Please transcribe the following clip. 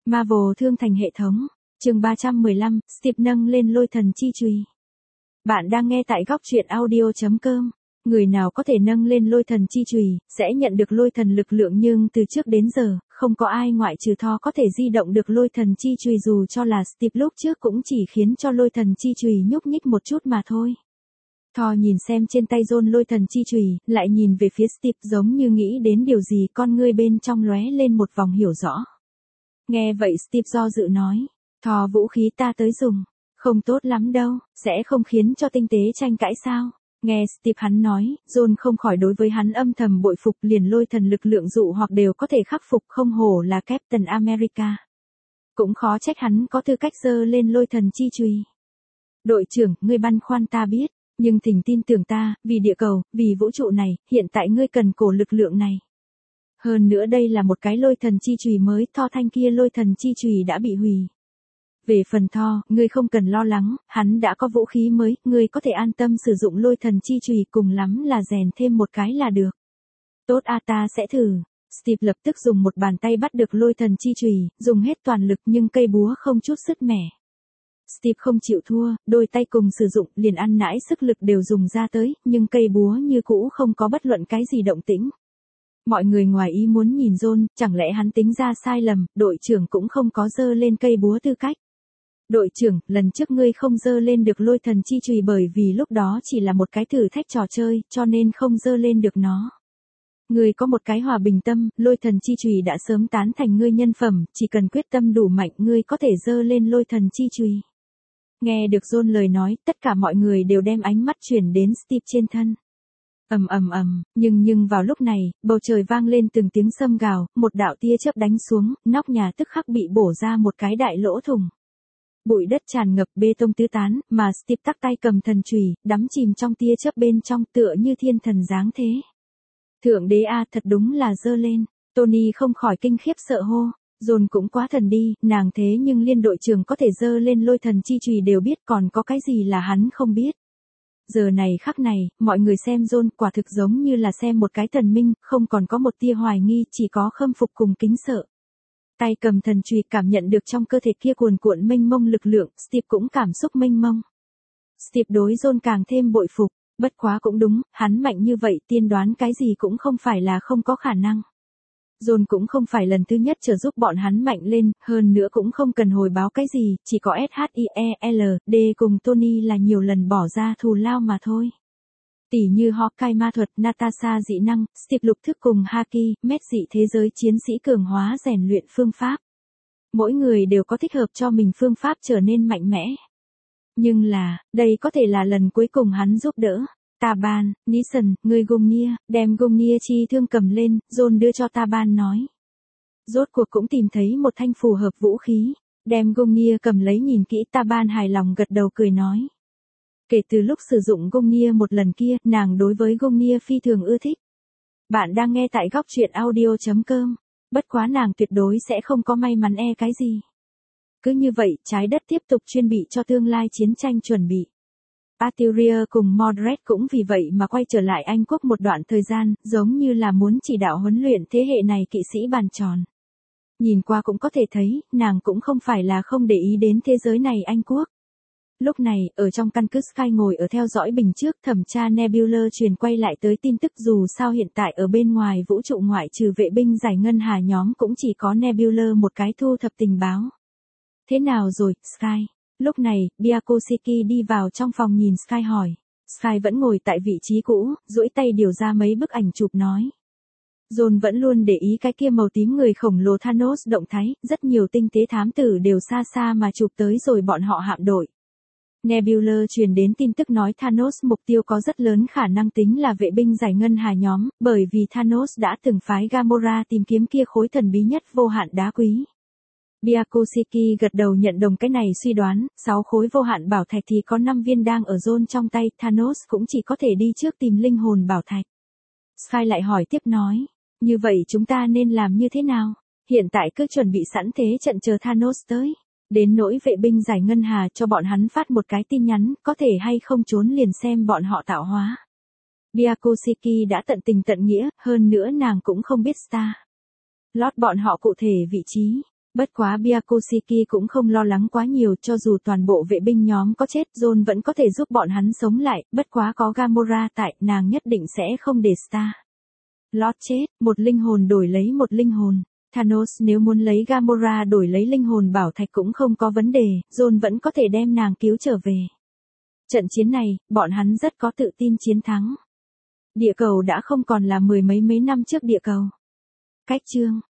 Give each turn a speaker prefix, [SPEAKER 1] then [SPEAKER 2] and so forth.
[SPEAKER 1] Marvel thương thành hệ thống. Chương 315, Steve nâng lên lôi thần chi chùy. Bạn đang nghe tại góc truyện audio.com. Người nào có thể nâng lên lôi thần chi chùy, sẽ nhận được lôi thần lực lượng, nhưng từ trước đến giờ, không có ai ngoại trừ Thor có thể di động được lôi thần chi chùy, dù cho là Steve lúc trước cũng chỉ khiến cho lôi thần chi chùy nhúc nhích một chút mà thôi. Thor nhìn xem trên tay John lôi thần chi chùy, lại nhìn về phía Steve giống như nghĩ đến điều gì, con ngươi bên trong lóe lên một vòng hiểu rõ. Nghe vậy Steve do dự nói, Thor, vũ khí ta tới dùng, không tốt lắm đâu, sẽ không khiến cho tinh tế tranh cãi sao? Nghe Steve hắn nói, John không khỏi đối với hắn âm thầm bội phục, liền lôi thần lực lượng dụ hoặc đều có thể khắc phục, không hổ là Captain America. Cũng khó trách hắn có tư cách giơ lên lôi thần chi chùy. Đội trưởng, ngươi băn khoăn ta biết, nhưng thỉnh tin tưởng ta, vì địa cầu, vì vũ trụ này, hiện tại ngươi cần cổ lực lượng này. Hơn nữa đây là một cái lôi thần chi chùy mới, Thor thanh kia lôi thần chi chùy đã bị hủy. Về phần Thor, ngươi không cần lo lắng, hắn đã có vũ khí mới, ngươi có thể an tâm sử dụng lôi thần chi chùy, cùng lắm là rèn thêm một cái là được. Tốt a, ta sẽ thử. Steve lập tức dùng một bàn tay bắt được lôi thần chi chùy, dùng hết toàn lực nhưng cây búa không chút sứt mẻ. Steve không chịu thua, đôi tay cùng sử dụng, liền ăn nãi sức lực đều dùng ra tới, nhưng cây búa như cũ không có bất luận cái gì động tĩnh. Mọi người ngoài ý muốn nhìn John, chẳng lẽ hắn tính ra sai lầm, đội trưởng cũng không có dơ lên cây búa tư cách. Đội trưởng, lần trước ngươi không dơ lên được lôi thần chi chùy bởi vì lúc đó chỉ là một cái thử thách trò chơi, cho nên không dơ lên được nó. Ngươi có một cái hòa bình tâm, lôi thần chi chùy đã sớm tán thành ngươi nhân phẩm, chỉ cần quyết tâm đủ mạnh ngươi có thể dơ lên lôi thần chi chùy. Nghe được John lời nói, tất cả mọi người đều đem ánh mắt chuyển đến Steve trên thân. Nhưng vào lúc này, bầu trời vang lên từng tiếng sâm gào, một đạo tia chớp đánh xuống, nóc nhà tức khắc bị bổ ra một cái đại lỗ thủng. Bụi đất tràn ngập, bê tông tứ tán, mà Steve tắc tay cầm thần chùy, đắm chìm trong tia chớp bên trong, tựa như thiên thần dáng thế. Thượng đế a, thật đúng là dơ lên. Tony không khỏi kinh khiếp sợ hô. John cũng quá thần đi, nàng thế nhưng liên đội trưởng có thể dơ lên lôi thần chi chùy đều biết, còn có cái gì là hắn không biết. Giờ này khắc này, mọi người xem John quả thực giống như là xem một cái thần minh, không còn có một tia hoài nghi, chỉ có khâm phục cùng kính sợ. Tay cầm thần chùy, cảm nhận được trong cơ thể kia cuồn cuộn mênh mông lực lượng, Steve cũng cảm xúc mênh mông. Steve đối John càng thêm bội phục, bất quá cũng đúng, hắn mạnh như vậy, tiên đoán cái gì cũng không phải là không có khả năng. John cũng không phải lần thứ nhất trợ giúp bọn hắn mạnh lên, hơn nữa cũng không cần hồi báo cái gì, chỉ có SHIELD cùng Tony là nhiều lần bỏ ra thù lao mà thôi. Tỷ như Hawkeye ma thuật, Natasha dị năng, Steve lục thức cùng Haki, Met dị thế giới chiến sĩ cường hóa rèn luyện phương pháp. Mỗi người đều có thích hợp cho mình phương pháp trở nên mạnh mẽ. Nhưng là, đây có thể là lần cuối cùng hắn giúp đỡ. Taban, Nison, người Gungnir, đem Gungnir chi thương cầm lên, John đưa cho Taban nói. Rốt cuộc cũng tìm thấy một thanh phù hợp vũ khí, đem Gungnir cầm lấy nhìn kỹ, Taban hài lòng gật đầu cười nói. Kể từ lúc sử dụng Gungnir một lần kia, nàng đối với Gungnir phi thường ưa thích. Bạn đang nghe tại góc truyện audio.com, bất quá nàng tuyệt đối sẽ không có may mắn cái gì. Cứ như vậy, trái đất tiếp tục chuẩn bị cho tương lai chiến tranh chuẩn bị. Artyria cùng Mordred cũng vì vậy mà quay trở lại Anh quốc một đoạn thời gian, giống như là muốn chỉ đạo huấn luyện thế hệ này kỵ sĩ bàn tròn. Nhìn qua cũng có thể thấy, nàng cũng không phải là không để ý đến thế giới này Anh quốc. Lúc này, ở trong căn cứ Sky ngồi ở theo dõi bình trước, thẩm tra Nebula truyền quay lại tới tin tức, dù sao hiện tại ở bên ngoài vũ trụ ngoại trừ vệ binh giải ngân hà nhóm cũng chỉ có Nebula một cái thu thập tình báo. Thế nào rồi, Sky? Lúc này, Biakosiki đi vào trong phòng nhìn Sky hỏi. Sky vẫn ngồi tại vị trí cũ, duỗi tay điều ra mấy bức ảnh chụp nói. John vẫn luôn để ý cái kia màu tím người khổng lồ Thanos động thái, rất nhiều tinh tế thám tử đều xa xa mà chụp tới rồi bọn họ hạm đội. Nebula truyền đến tin tức nói Thanos mục tiêu có rất lớn khả năng tính là vệ binh giải ngân hà nhóm, bởi vì Thanos đã từng phái Gamora tìm kiếm kia khối thần bí nhất vô hạn đá quý. Biakosiki gật đầu nhận đồng cái này suy đoán, 6 khối vô hạn bảo thạch thì có 5 viên đang ở John trong tay, Thanos cũng chỉ có thể đi trước tìm linh hồn bảo thạch. Sky lại hỏi tiếp nói, như vậy chúng ta nên làm như thế nào? Hiện tại cứ chuẩn bị sẵn thế trận chờ Thanos tới. Đến nỗi vệ binh giải ngân hà cho bọn hắn phát một cái tin nhắn, có thể hay không trốn liền xem bọn họ tạo hóa. Biakosiki đã tận tình tận nghĩa, hơn nữa nàng cũng không biết Star Lord bọn họ cụ thể vị trí. Bất quá Byakushiki cũng không lo lắng quá nhiều, cho dù toàn bộ vệ binh nhóm có chết, John vẫn có thể giúp bọn hắn sống lại, bất quá có Gamora tại, nàng nhất định sẽ không để Star-Lord chết, một linh hồn đổi lấy một linh hồn. Thanos nếu muốn lấy Gamora đổi lấy linh hồn bảo thạch cũng không có vấn đề, John vẫn có thể đem nàng cứu trở về. Trận chiến này, bọn hắn rất có tự tin chiến thắng. Địa cầu đã không còn là mười mấy năm trước địa cầu. Cách chương